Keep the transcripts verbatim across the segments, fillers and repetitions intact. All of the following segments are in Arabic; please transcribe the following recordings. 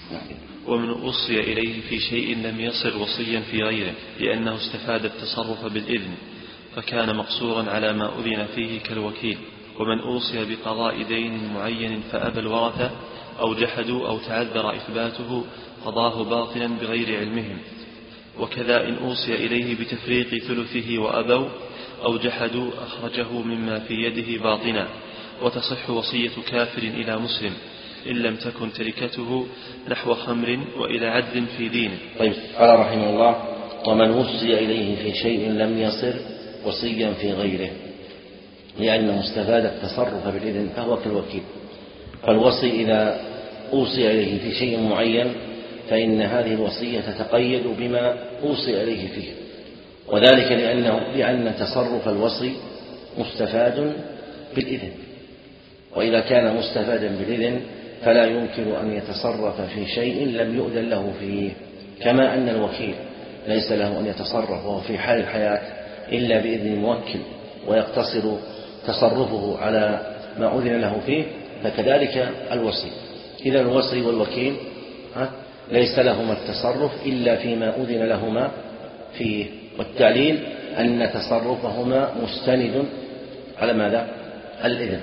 ومن أوصي إليه في شيء لم يصر وصيا في غيره لأنه استفاد التصرف بالإذن فكان مقصورا على ما أذن فيه كالوكيل. ومن أوصي بقضاء دين معين فأبى الورثة أو جحدوا أو تعذر إثباته قضاه باطلا بغير علمهم. وكذا إن أوصي إليه بتفريق ثلثه وأبوا أو جحدوا أخرجه مما في يده باطنا. وتصح وصية كافر إلى مسلم إن لم تكن تركته نحو خمر وإلى عدل في دينه. طيب، قال رحمه الله: ومن وصي إليه في شيء لم يصر وصيا في غيره لأنه استفاد التصرف بالإذن فهو كالوكيل. فالوصي إذا أوصي إليه في شيء معين فإن هذه الوصية تتقيد بما أوصي إليه فيه، وذلك لأنه لأن تصرف الوصي مستفاد بالإذن، وإذا كان مستفادا بالإذن فلا يمكن أن يتصرف في شيء لم يؤذن له فيه، كما أن الوكيل ليس له أن يتصرف وهو في حال الحياة إلا بإذن الموكل ويقتصر تصرفه على ما أذن له فيه، فكذلك الوصي. إذا الوصي والوكيل ليس لهما التصرف إلا فيما أذن لهما فيه، والتعليل أن تصرفهما مستند على ماذا؟ الإذن،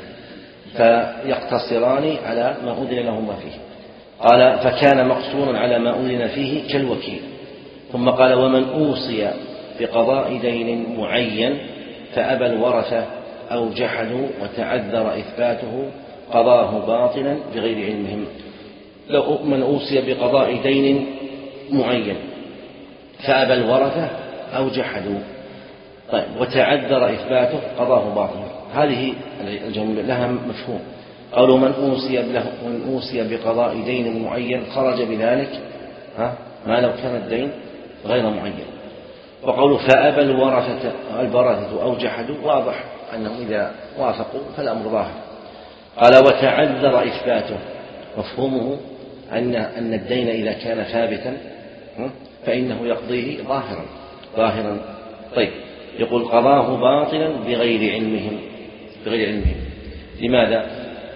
فيقتصران على ما أذن لهما فيه. قال: فكان مقصورا على ما أذن فيه كالوكيل. ثم قال: ومن أوصي بقضاء دين معين فأبى الورثة أو جحدوا وتعذر إثباته قضاه باطلا بغير علمهم. لو من أوصي بقضاء دين معين فأبى الورثة أو جحدوا طيب وتعذر إثباته قضاه باطلا، هذه الجملة لها مفهوم. قالوا: من أوصي من أوصي بقضاء دين معين خرج بذلك ها ما لو كان الدين غير معين. وقولوا: فأبى الورثة الورثة أو جحدوا، واضح أنهم إذا وافقوا فالأمر ظاهر. قال: وتعذر إثباته، مفهومه أن أن الدين إذا كان ثابتا فإنه يقضيه ظاهرا ظاهرا طيب، يقول: قضاه باطلا بغير علمهم بغير علمهم لماذا؟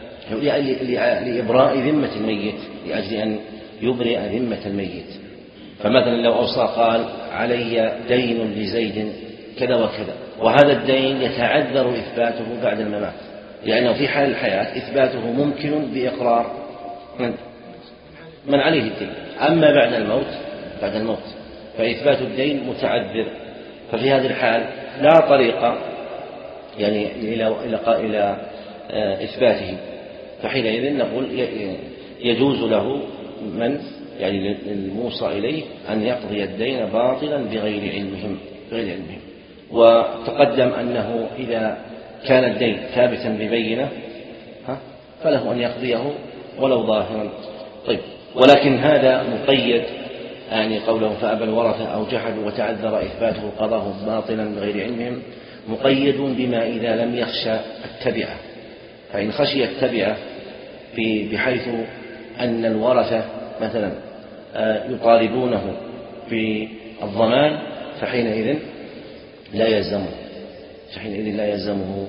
لإبراء ذمة الميت، لأجل أن يبرئ ذمة الميت. فمثلا لو أوصى قال: علي دين لزيد كذا وكذا، وهذا الدين يتعذر إثباته بعد الممات، لأنه في حال الحياة إثباته ممكن بإقرار من, من عليه الدين، أما بعد الموت بعد الموت فإثبات الدين متعذر. ففي هذه الحال لا طريق يعني إلى إلى إلى إثباته، فحينئذ نقول يجوز له من يعني الموصى إليه أن يقضي الدين باطلا بغير علمهم بغير علمهم. وتقدم أنه إذا كان الدين ثابتا ببينة فله أن يقضيه ولو ظاهرا. طيب، ولكن هذا مقيد، يعني قوله: فأبى الورثة أو جحدوا وتعذر إثباته قضاه باطلا بغير علمهم، مقيد بما إذا لم يخشى التبعة. فإن خشي التبعة بحيث أن الورثة مثلا يطالبونه بالضمان فحينئذ لا يلزمه فحينئذ لا يلزمه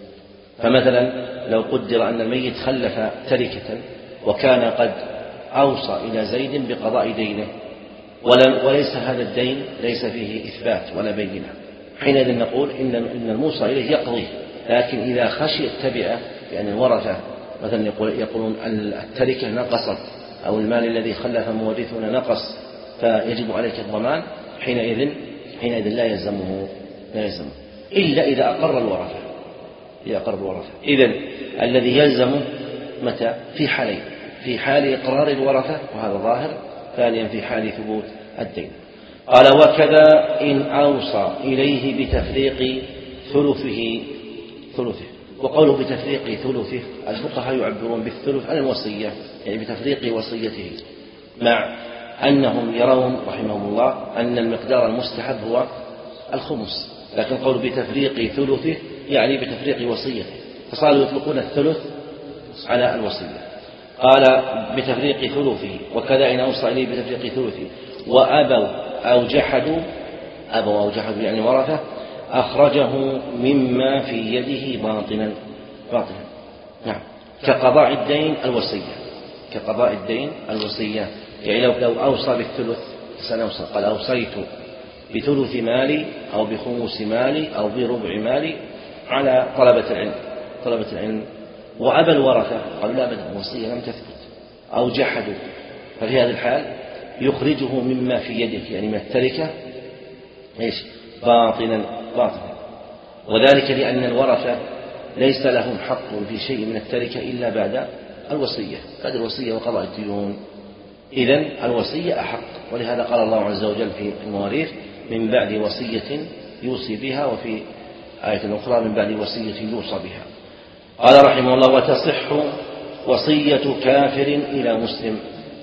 فمثلا لو قدر أن الميت خلف تركة وكان قد أوصى إلى زيد بقضاء دينه وليس هذا الدين ليس فيه إثبات ولا بينة، حينئذ نقول إن الموصى إليه يقضيه. لكن إذا خشي التبعة، يعني الورثة مثلا يقولون التركة نقصت أو المال الذي خلف مورثنا نقص فيجب عليك الضمان، حينئذ حينئذ لا يلزمه لا يلزمه إلا إذا أقر الورثة إذا أقر الورثة إذن الذي يلزمه متى؟ في حالين: في حال إقرار الورثة وهذا ظاهر، ثانيا في حال ثبوت الدين. قال: وكذا إن أوصى إليه بتفريق ثلثه ثلثه وقوله بتفريق ثلثه الفقهاء يعبرون بالثلث عن الوصية، يعني بتفريق وصيته، مع أنهم يرون رحمهم الله أن المقدار المستحب هو الخمس، لكن قول بتفريق ثلثه يعني بتفريق وصيته، فصاروا يطلقون الثلث على الوصية. قال: بتفريق ثلثه وكذا إن أوصى إليه بتفريق ثلثه وأبوا أو جحدوا أبوا أو جحدوا يعني ورثة أخرجه مما في يده باطلا باطلا نعم كقضاء الدين الوصية كقضاء الدين الوصية يعني لو لو أوصى بالثلث سنوصى قال أوصيت بثلث مالي أو بخمس مالي أو بربع مالي على طلبة العلم طلبة العلم وأبى الورثة قالوا لا أبدا الوصية لم تثبت أو جحدوا، ففي هذه الحال يخرجه مما في يده يعني من التركة إيش باطنا باطنا، وذلك لأن الورثة ليس لهم حق في شيء من التركة إلا بعد الوصية بعد الوصية وقضاء الديون، إذن الوصية أحق، ولهذا قال الله عز وجل في المواريث من بعد وصية يوصي بها، وفي آية أخرى من بعد وصية يوصى بها. قال رحمه الله وتصح وصية كافر إلى مسلم.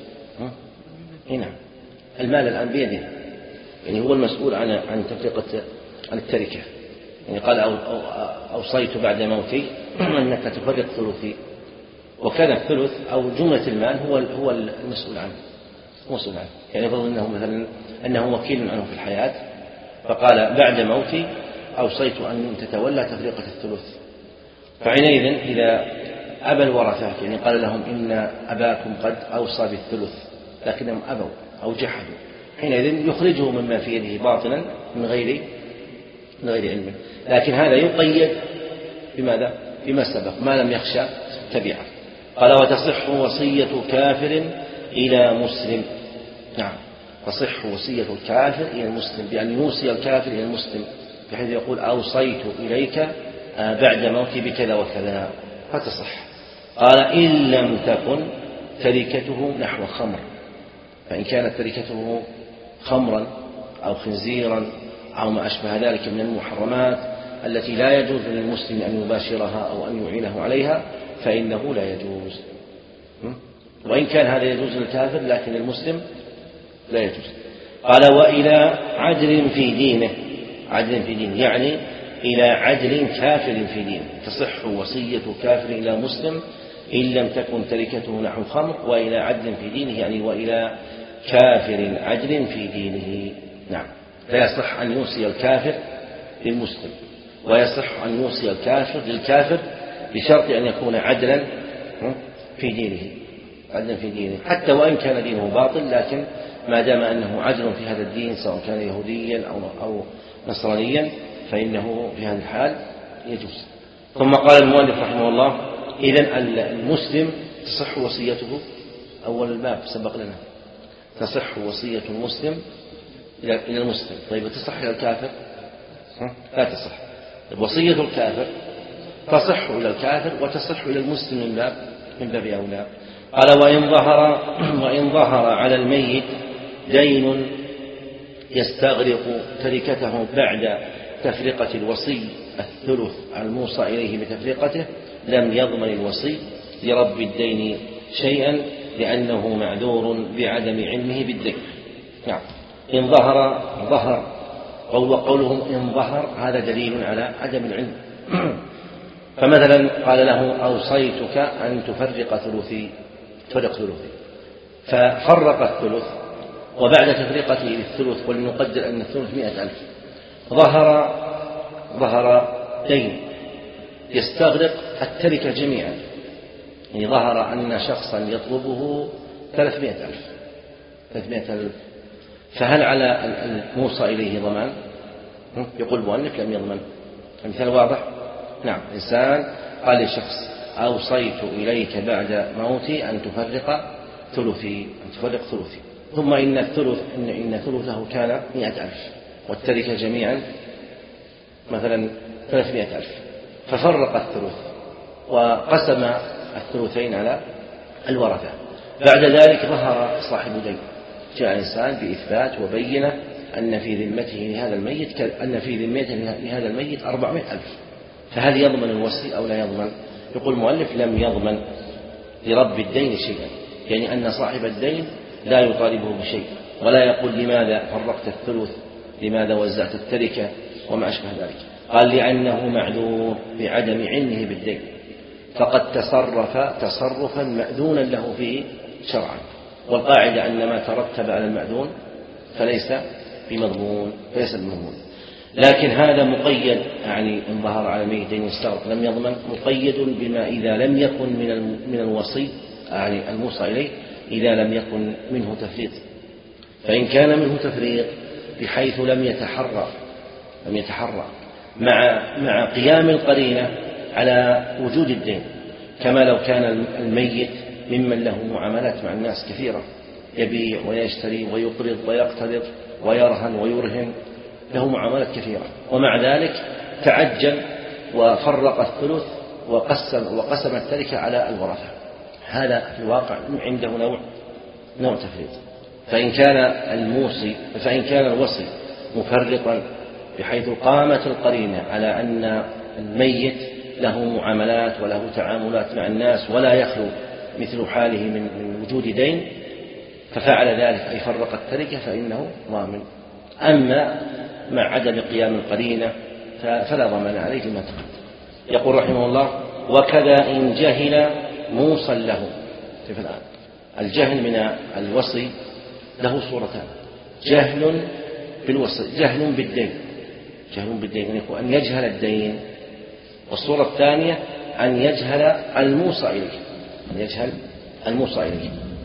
هنا المال الآن بيده، يعني هو المسؤول عن عن تفرقة عن التركة، يعني قال أو أو أوصيت بعد موتي أنك تفرق ثلثي، وكان الثلث أو جملة المال هو هو المسؤول عنه مسؤول عنه، يعني يفضل أنه مثلا أنه وكيل عنه في الحياة، فقال بعد موتي أوصيت أن تتولى تفرقة الثلث، فحينئذ إذا أبى الورثة يعني قال لهم إن أباكم قد أوصى بالثلث لكنهم أبوا أو جحدوا، حينئذ يخرجه مما في يده باطلا من غير من غير علم، لكن هذا يقيد بماذا؟ بما سبق ما لم يخشى تبعه. قال وتصح وصية كافر إلى مسلم. نعم تصح وصية الكافر إلى المسلم بأن يوصي الكافر إلى المسلم بحيث يقول أوصيت إليك بعد موتي بكذا وكذا فتصح. قال إن لم تكن تركته نحو خمر، فإن كانت تركته خمرا أو خنزيرا أو ما أشبه ذلك من المحرمات التي لا يجوز للمسلم أن يباشرها أو أن يعينه عليها فإنه لا يجوز، وإن كان هذا يجوز للكافر لكن المسلم لا يجوز. قال وإلى عدل في دينه، عدل في دينه يعني إلى عدل كافر في دينه، تصح وصية كافر إلى مسلم إن لم تكن تركته نحو خمر، وإلى عدل في دينه يعني وإلى كافر عدل في دينه. نعم لا يصح أن يوصي الكافر للمسلم، ويصح أن يوصي الكافر للكافر بشرط أن يكون عدلا في دينه عدلا في دينه حتى وإن كان دينه باطل، لكن ما دام أنه عدل في هذا الدين سواء كان يهوديا أو أو نصرانيا فإنه في هذه الحال يجوز. ثم قال المؤلف رحمه الله إذن المسلم تصح وصيته، أول الباب سبق لنا تصح وصية المسلم إلى المسلم، طيب تصح إلى الكافر؟ لا تصح. وصية الكافر تصح إلى الكافر وتصح إلى المسلم من باب من باب أولى. قال وإن ظهر وإن ظهر على الميت دين يستغرق تركته بعد تفرقة الوصي الثلث الموصى إليه بتفرقته لم يضمن الوصي لرب الدين شيئا لأنه معذور بعدم علمه بالدين. نعم إن ظهر ظهر وقولهم إن ظهر هذا دليل على عدم العلم. فمثلا قال له أوصيتك أن تفرق ثلثي تفرق ثلثي ففرق الثلث، وبعد تفرقته للثلث ولنقدر أن الثلث مئة ألف ظهر ظهر دين يستغرق التركة جميعا، يعني ظهر أن شخصا يطلبه ثلاثمائة ألف ثلاثمائة ألف فهل على الموصى إليه ضمان؟ يقول المؤلف لم يضمن. المثال واضح؟ نعم إنسان قال لشخص أوصيت إليك بعد موتي أن تفرق ثلثي أن تفرق ثلثي ثم إن الثلث إن, إن ثلثه كان مئة ألف والتركة جميعا مثلا ثلاثمائة ألف، ففرق الثلث وقسم الثلثين على الورثة. بعد ذلك ظهر صاحب دين، جاء إنسان بإثبات وبينة أن في ذمته لهذا الميت أن في ذمته لهذا الميت أربعمائة ألف، فهل يضمن الوصي أو لا يضمن؟ يقول المؤلف لم يضمن لرب الدين شيئا، يعني أن صاحب الدين لا يطالبه بشيء ولا يقول لماذا فرقت الثلث لماذا وزعت التركة وما أشبه ذلك. قال لأنه معذور بعدم علمه بالدين فقد تصرف تصرفا مأذونا له فيه شرعا، والقاعدة أن ما ترتب على المأذون فليس بمضمون فليس بمضمون. لكن هذا مقيد، يعني إن ظهر على ميت دين يستغرق لم يضمن، مقيد بما إذا لم يكن من من الوصي يعني الموصى إليه إذا لم يكن منه تفريط. فإن كان منه تفريط بحيث لم يتحرى لم يتحرى مع مع قيام القرينة على وجود الدين، كما لو كان الميت ممن له معاملات مع الناس كثيرة، يبيع ويشتري ويقرض ويقترض ويرهن ويرهن، له معاملات كثيرة، ومع ذلك تعجل وفرق الثلث وقسم وقسم التركة على الورثة، هذا في الواقع عنده نوع نوع تفريط. فإن كان الموصي فإن كان الوصي مفرطا بحيث قامت القرينة على أن الميت له معاملات وله تعاملات مع الناس ولا يخلو مثل حاله من وجود دين، ففعل ذلك أي فرق التركة فإنه ضامن. أما مع عدم قيام القرينة فلا ضمان عليه ما تقدم. يقول رحمه الله: وكذا إن جهل موصى له. كيف الآن؟ الجهل من الوصي له صورتان: جهل بالوصي، جهل بالدين، جهل بالدين أن يجهل الدين، والصورة الثانية أن يجهل الموصى إليه، أن يجهل الموصى إليه.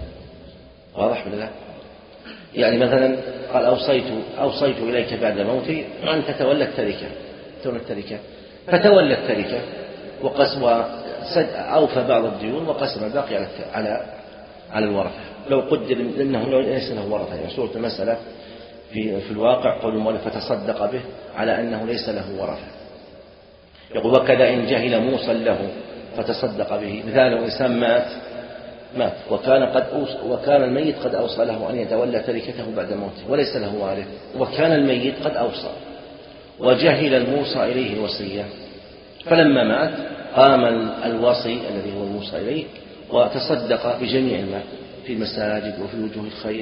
واضح ولا لا؟ يعني مثلا قال: أوصيت أوصيت إليك بعد موتي أن تتولى التركة، تتولى التركة، فتولى التركة وقسم أوفى بعض الديون وقسم الباقي على على على الورثة. لو قدر أنه ليس له ورثة، يعني صورة المسألة في في الواقع قول المؤلف: فتصدق به، على أنه ليس له ورثة. يقول: وكذا إن جهل موصى له فتصدق به. مثال: إنسان مات مات وكان قد أوصى وكان الميت قد أوصى له أن يتولى تركته بعد موته وليس له وارث، وكان الميت قد أوصى وجهل الموصى إليه الوصية، فلما مات قام الوصي الذي هو الموصى إليه وتصدق بجميع المال في المساجد وفي وجوه الخير،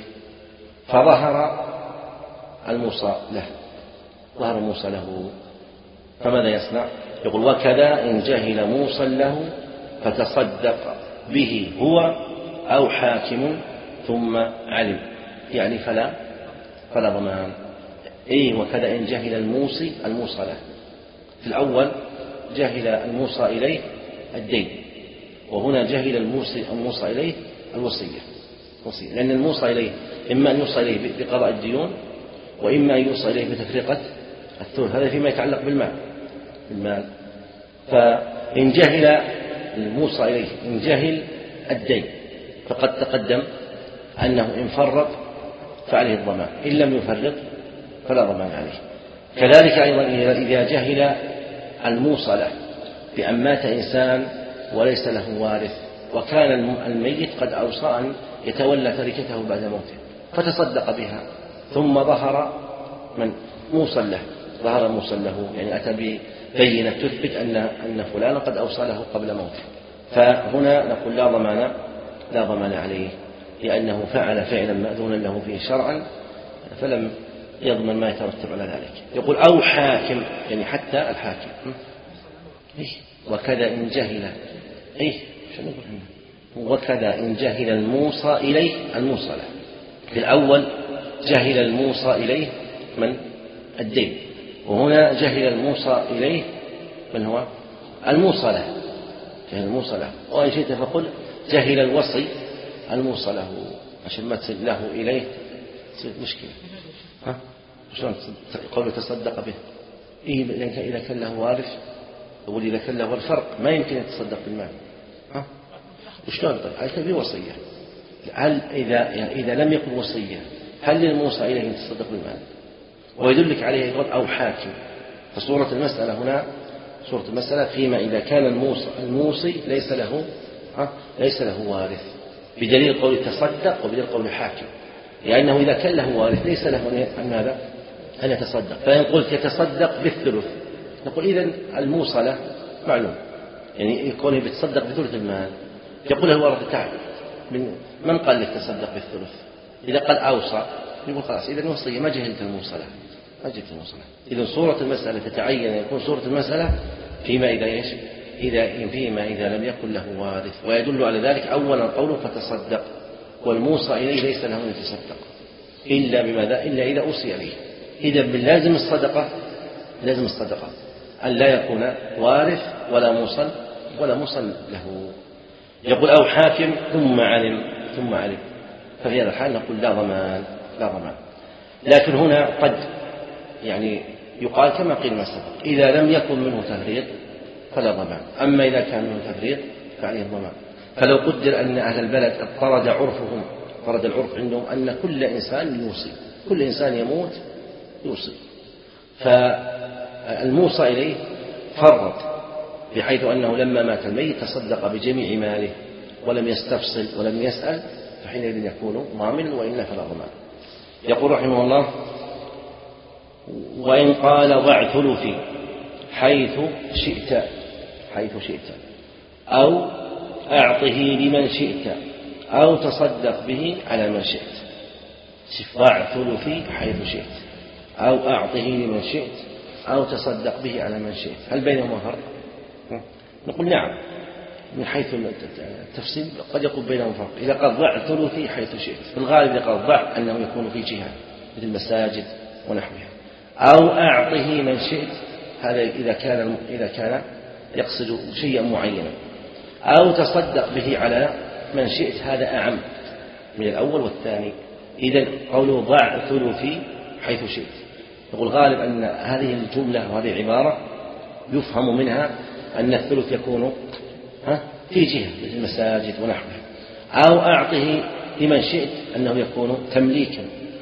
فظهر الموصى له ظهر الموصى له، فماذا يصنع؟ يقول: وكذا إن جهل موصى له فتصدق به هو أو حاكم ثم علم، يعني فلا فلا ضمان. إيه وكذا إن جهل الموصي الموصى له. في الأول جهل الموصى إليه الدين، وهنا جهل الموصي الموصى إليه الوصية، وصية. لأن الموصى إليه إما أن يوصى إليه بقضاء الديون، وإما أن يوصى إليه بتفرقة الثلث، هذا فيما يتعلق بالمال بالمال فإن جهل الموصى إليه إن جهل الدين فقد تقدم أنه إن فرط فعليه الضمان، إن لم يفرط فلا ضمان عليه. كذلك أيضا إذا جهل الموصى له بأن مات إنسان وليس له وارث، وكان الميت قد أوصى أن يتولى تركته بعد موته فتصدق بها، ثم ظهر من موصى له ظهر موصى له يعني أتى ببينة تثبت أن أن فلانا قد أوصى له قبل موته، فهنا نقول لا ضمان لا ضمان عليه، لأنه فعل فعلا مأذونا له فيه شرعا فلم يضمن ما يترتب على ذلك. يقول: أو حاكم، يعني حتى الحاكم. إيه؟ وكذا إن جهل إيه؟ شنو نقول هنا؟ وكذا إن جهل الموصى إليه الموصى له. في الأول جهل الموصى إليه من الدين، وهنا جهل الموصى إليه من هو الموصى له، جهل الموصى له. وإن شئت فقل جهل الوصي الموصى له، عشان ما تصل له إليه تصير مشكلة. ها؟ شلون قوله تصدق به؟ إيه إذا كان له وارث، يقول إذا كان له الفرق ما يمكن يتصدق بالمال. ها؟ وشلون طيب؟ هل تبي وصية؟ هل إذا يعني إذا لم يكن وصية هل للموصى إليه أن يتصدق بالمال؟ ويدلك عليه يقول: أو حاكم. فصورة المسألة هنا صورة المسألة فيما إذا كان الموصى الموصي ليس له ها؟ ليس له وارث، بدليل قول تصدق وبدليل قول حاكم، لأنه إذا كان له وارث ليس له أن ماذا؟ أن يتصدق. فإن قلت يتصدق بالثلث نقول إذن الموصى له معلوم، يعني يكون يتصدق بثلث المال. يقول له الورثة: تعال من من قال لك تصدق بالثلث؟ إذا قال أوصى يقول خلاص إذن وصية، ما جهلت الموصى له ما جهلت الموصى له. إذن صورة المسألة تتعين يكون صورة المسألة فيما إذا إيش؟ إذا فيما إذا لم يكن له وارث. ويدل على ذلك أولا قوله فتصدق، والموصى إليه ليس له أن يتصدق إلا بماذا؟ إلا إذا أوصي عليه. إذا باللازم الصدقة لازم الصدقة أن لا يكون وارث ولا موصل ولا موصل له. يقول: أو حاكم ثم علم ثم علم ففي هذا الحال نقول لا ضمان لا ضمان. لكن هنا قد يعني يقال كما قيل ما سبق، إذا لم يكن منه تفريط فلا ضمان، أما إذا كان منه تفريط فعليه الضمان. فلو قدر أن أهل البلد اضطرد عرفهم اضطرد العرف عندهم أن كل إنسان يوصي، كل إنسان يموت يوصي، فالموصى إليه فرط بحيث أنه لما مات الميت تصدق بجميع ماله ولم يستفصل ولم يسأل، فحينئذ يكون ضامنا، وإلا فلا ضمان. يقول رحمه الله: وإن قال ضع ثلثي حيث شئت حيث شئت أو أعطه لمن شئت أو تصدق به على من شئت. ضع ثلثي حيث شئت أو أعطه لمن شئت أو تصدق به على من شئت، هل بينهما فرق؟ نقول نعم، من حيث التفصيل قد يكون بينهم فرق. إذا قال ضع ثلثي حيث شئت، في الغالب إذا قال ضع أنه يكون في جهة مثل المساجد ونحوها، أو أعطه من شئت، هذا إذا كان إذا كان يقصد شيئا معينا، أو تصدق به على من شئت، هذا أعم من الأول والثاني. إذا قوله ضع ثلثي حيث شئت، يقول غالب أن هذه الجملة وهذه العبارة يفهم منها أن الثلث يكون في جهة مثل المساجد ونحوها، أو أعطه لمن شئت أنه يكون تمليكا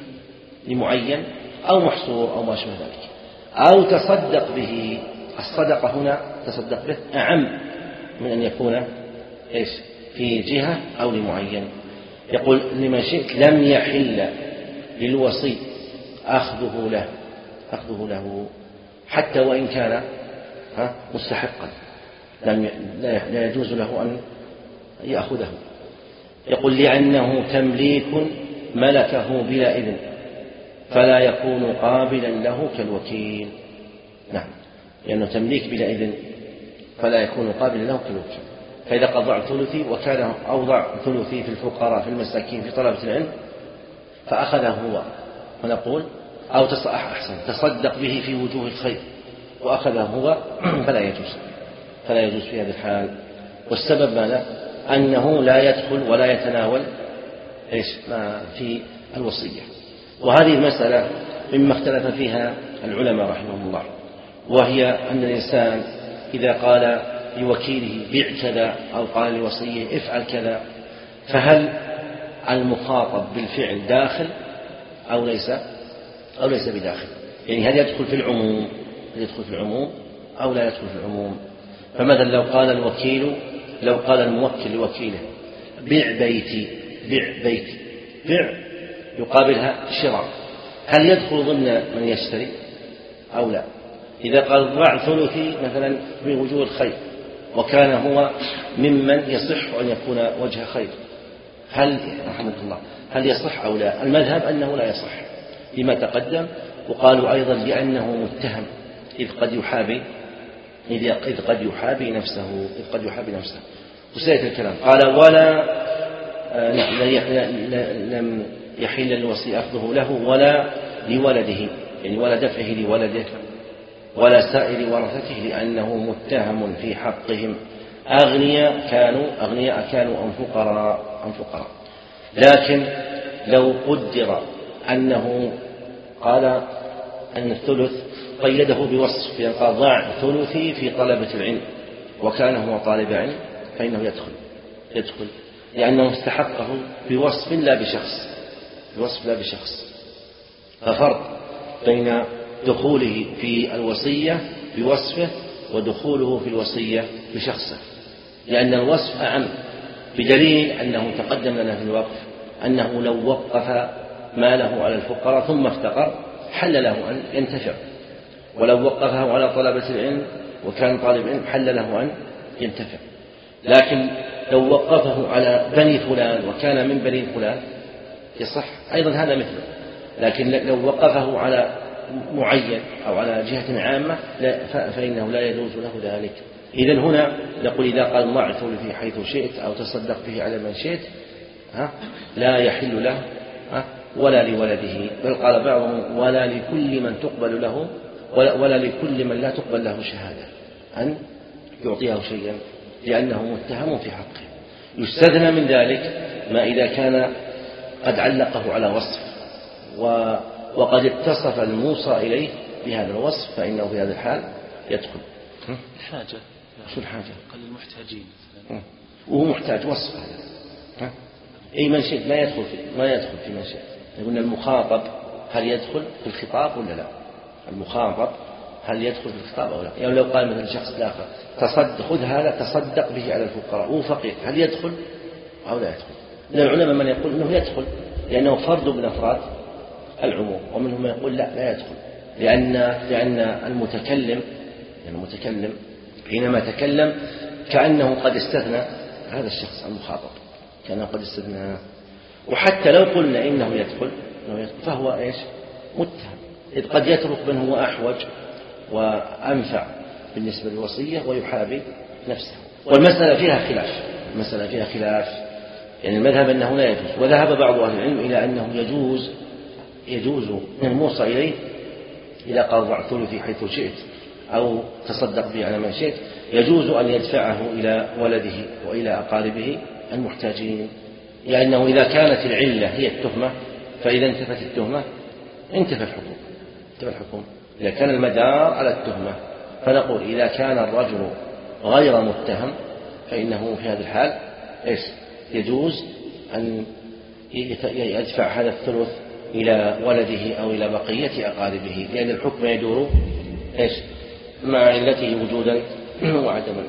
لمعين أو محصور أو ما شابه ذلك، أو تصدق به. الصدقة هنا تصدق به أعم من أن يكون إيش في جهة أو لمعين. يقول لمن شئت لم يحل للوصي أخذه له أخذه له حتى وإن كان مستحقا، لا يجوز له أن يأخذه. يقول لأنه تمليك ملكه بلا إذن فلا يكون قابلا له كالوكيل. نعم، لأنه تمليك بلا إذن فلا يكون قابلا له كالوكيل. فإذا قال ضع ثلثي وكان أوضع ثلثي في الفقراء في المساكين في طلبة العلم فأخذه هو، فنقول أو أحسن تصدق به في وجوه الخير وأخذه هو، فلا يجوز فلا يجوز في هذه الحال. والسبب ماذا؟ أنه لا يدخل ولا يتناول إيش ما في الوصية. وهذه المسألة مما اختلف فيها العلماء رحمهم الله، وهي أن الإنسان إذا قال لوكيله بيع كذا أو قال لوصيه افعل كذا، فهل المخاطب بالفعل داخل أو ليس أو ليس بداخل؟ يعني هل يدخل في العموم هل يدخل في العموم أو لا يدخل في العموم؟ فمثلا لو قال الوكيل لو قال الموكل لوكيله بيع بيتي بيع بيتي بيع يقابلها شراء، هل يدخل ضمن من يشتري أو لا؟ إذا قال ضع ثلثي مثلا من وجوه الخير وكان هو ممن يصح أن يكون وجه خير، هل رحمة الله هل يصح أو لا؟ المذهب أنه لا يصح لما تقدم، وقالوا أيضا لأنه متهم إذ قد يحابي إذ قد يحابي نفسه إذ قد يحابي نفسه. وسيأتي الكلام قال ولا لم يحل للوصي أخذه له ولا لولده، يعني ولا دفعه لولده ولا سائر ورثته، لأنه متهم في حقهم أغنياء كانوا أغنياء كانوا أم فقراء أم فقراء. لكن لو قدر أنه قال أن الثلث قيده بوصف، يعني قال ضع ثلثي في طلبة العلم وكان هو طالب علم، فإنه يدخل يدخل لأنه استحقه بوصف لا بشخص بوصف لا بشخص. ففرق بين دخوله في الوصية بوصفه ودخوله في الوصية بشخصه، لأن الوصف أعم، بدليل أنه تقدم لنا في الوقف أنه لو وقف ماله على الفقراء ثم افتقر حل له أن ينتفع، ولو وقفه على طلبة العلم وكان طالب علم حل له أن ينتفع. لكن لو وقفه على بني فلان وكان من بني فلان يصح أيضا هذا مثله، لكن لو وقفه على معين أو على جهة عامة فإنه لا يجوز له ذلك. إذن هنا نقول إذا قال ضع ثلثي حيث شئت أو تصدق به على من شئت ها لا يحل له ها ولا لولده، بل قال بعضهم ولا لكل من تقبل له ولا, ولا لكل من لا تقبل له شهادة أن يعطيه شيئا لأنه متهم في حقه. يستثنى من ذلك ما إذا كان قد علقه على وصف وقد اتصف الموصى إليه بهذا الوصف، فإنه في هذا الحال يدخل. الحاجة شو الحاجة؟ قال المحتاجين وهو محتاج وصف هذا. أي من شئت لا يدخل في ما يدخل في من شئت. يقول المخاطب هل يدخل في الخطاب ولا لا؟ المخاطب هل يدخل في الخطاب أو لا؟ يعني لو قال مثلا شخص آخر تصدق خذ هذا تصدق به على الفقراء وهو فقير، هل يدخل أو لا يدخل؟ من العلماء من يقول إنه يدخل لأنه فرد من أفراد العموم، ومنهم من يقول لا لا يدخل، لأن لأن المتكلم يعني المتكلم حينما تكلم كأنه قد استثنى هذا الشخص المخاطب، كأنه قد استثنى. وحتى لو قلنا إنه يدخل, إنه يدخل فهو إيش متهم، إذ قد يترك من هو أحوج وأنفع بالنسبة للوصية ويحابي نفسه. والمسألة فيها خلاف، المسألة فيها خلاف يعني المذهب أنه لا يجوز، وذهب بعض أهل العلم إلى أنه يجوز يجوز من الموصى إليه إذا قال ضع ثلثي حيث شئت أو تصدق به على ما شئت، يجوز أن يدفعه إلى ولده وإلى أقاربه المحتاجين، لأنه إذا كانت العلة هي التهمة فإذا انتفت التهمة انتفى الحكم انتفى الحكم إذا كان المدار على التهمة فنقول إذا كان الرجل غير متهم فإنه في هذا الحال إيش يجوز أن يدفع هذا الثلث إلى ولده أو إلى بقية أقاربه، لأن الحكم يدور إيش مع علته وجودا وعدما.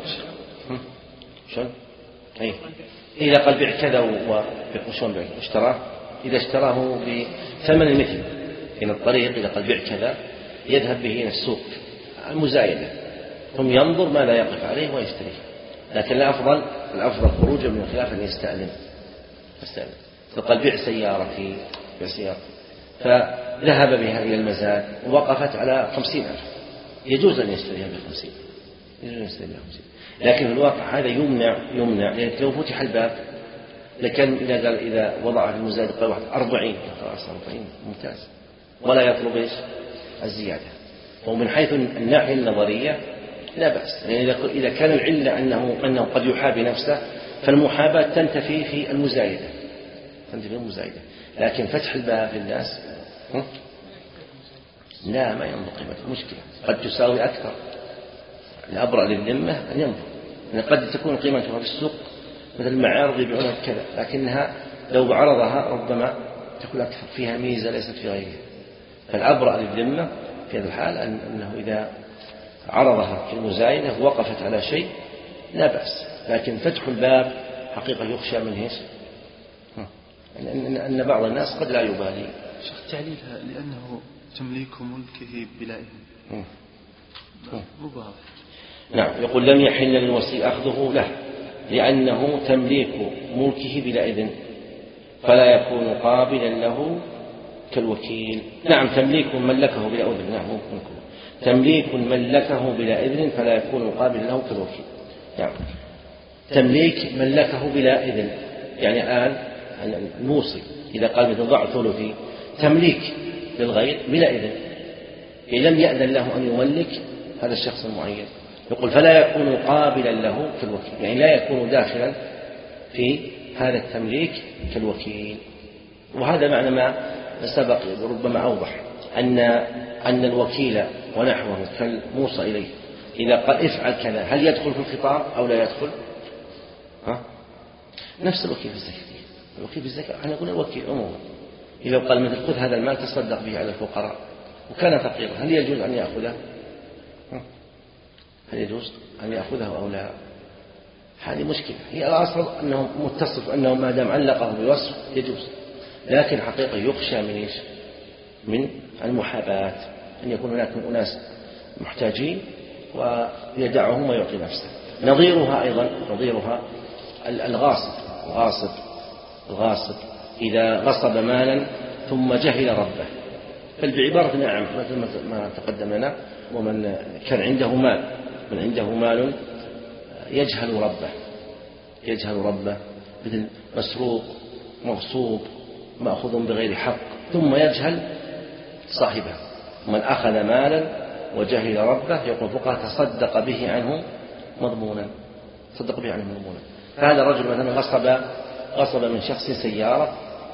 شلون؟ أي إذا قال بيع كذا وشلون بيع اشتراه، إذا اشتراه بثمن المثل من الطريق، إذا قال بيع كذا يذهب به إلى السوق المزايدة ثم ينظر ما لا يقف عليه ويشتريه، لكن الأفضل الأفضل خروجا من الخلاف أن يستأذن يستأذن فقال بيع سيارتي بيع سيارتي فذهب بها إلى المزاد ووقفت على خمسين ألف، يجوز أن يشتريها بخمسين يجوز أن يشتريها بخمسين، لكن في الواقع هذا يمنع يمنع لأن لو فتح الباب لكن إذا قال إذا وضع في المزاد قال واحد أربعين خلاص أربعين ممتاز ولا يطلب إيش الزيادة. ومن حيث الناحية النظرية لا بأس، يعني إذا كان العلة أنه أنه قد يحابي نفسه فالمحاباة تنتفي في المزايدة تنتفي في المزايدة، لكن فتح الباب للناس لا ما ينظر قيمته مشكلة، قد تساوي أكثر. الأبرأ للذمة أن ينظر، يعني قد تكون قيمتها في السوق مثل المعارض يبيعونها بكذا، لكنها لو عرضها ربما تكون أكثر فيها ميزة ليست في غيرها. فالأبرأ للذمة في هذا الحال أنه إذا عرضها في المزايدة وقفت على شيء لا بأس، لكن فتح الباب حقيقة يخشى من إيش أن بعض الناس قد لا يبالي. شيخ تعليلها لأنه تمليك ملكه بلا إذن مبارك. نعم يقول لم يحل للوصي أخذه له لأنه تمليك ملكه بلا إذن فلا يكون قابلا له كالوكيل. نعم تمليك ملكه بلا إذن، نعم ممكن تمليك ملكه بلا إذن فلا يكون قابلا له كالوكيل. نعم تمليك ملكه بلا إذن يعني الآن الموصي إذا قال مثل ضع ثلثي تمليك للغير بلا إذن، إذا لم يأذن له أن يملك هذا الشخص المعين، يقول فلا يكون قابلا له كالوكيل، يعني لا يكون داخلا في هذا التمليك كالوكيل. وهذا معنى ما سبق ربما أوضح أن أن الوكيل ونحوه كالموصى إليه إذا قال افعل كذا هل يدخل في الخطاب أو لا يدخل؟ ها؟ نفس الوكيل في الزكاة، الوكيل في الزكاة احنا نقول الوكيل عموما إذا قال مثل خذ هذا المال تصدق به على الفقراء وكان فقيرا هل يجوز أن يأخذه؟ هل يجوز أن يأخذه أو لا؟ هذه مشكلة. هي الأصل أنه متصف أنه ما دام علقه بوصف يجوز، لكن حقيقة يخشى من إيش؟ من المحاباة، أن يكون هناك من أناس محتاجين ويدعهم ويعطي نفسه. نظيرها أيضا نظيرها الغاصب الغاصب الغاصب إذا غصب مالا ثم جهل ربه، بل بعبارة نعم مثل ما تقدم لنا ومن كان عنده مال من عنده مال يجهل ربه يجهل ربه مثل مسروق مغصوب مأخوذ بغير حق ثم يجهل صاحبه. من أخذ مالا وجهل ربه يقول فقه تصدق به عنه مضمونا تصدق به عنه مضمونا. فهذا الرجل مثلا غصب غصب من شخص سيارة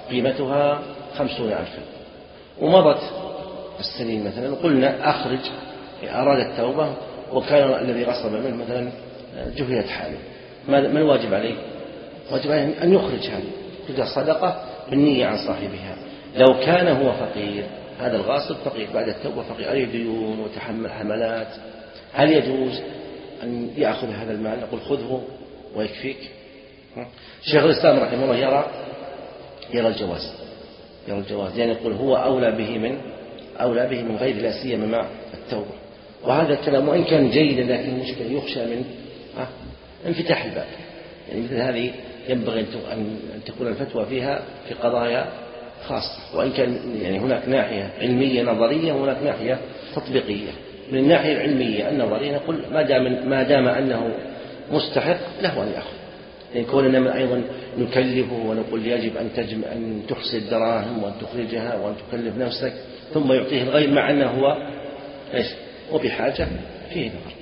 قيمتها خمسون ألفا ومضت السنين مثلا قلنا أخرج، أراد التوبة وكان الذي غصب منه مثلا جهلت حاله، ما الواجب عليه؟ واجب عليه أن يخرج هذه تلك الصدقة بالنية عن صاحبها. لو كان هو فقير، هذا الغاصب فقير بعد التوبة فقير عليه ديون وتحمل حملات، هل يجوز أن يأخذ هذا المال؟ نقول خذه ويكفيك. شيخ الإسلام رحمه الله يرى يرى الجواز يرى الجواز يعني يقول هو أولى به من أولى به من غير، لا سيما مع التوبة. وهذا الكلام وإن كان جيدا لكن المشكلة يخشى من انفتاح الباب، يعني مثل هذه ينبغي أن تكون الفتوى فيها في قضايا خاصة، وإن كان يعني هناك ناحية علمية نظرية وهناك ناحية تطبيقية. من الناحية العلمية النظرية نقول ما دام ما دام أنه مستحق له أن يأخذ، يعني كوننا أيضا نكلفه ونقول يجب أن تجمع أن تحصي الدراهم وأن تخرجها وأن تكلف نفسك ثم يعطيه الغير مع أنه هو إيش وبحاجة، فيه نظر.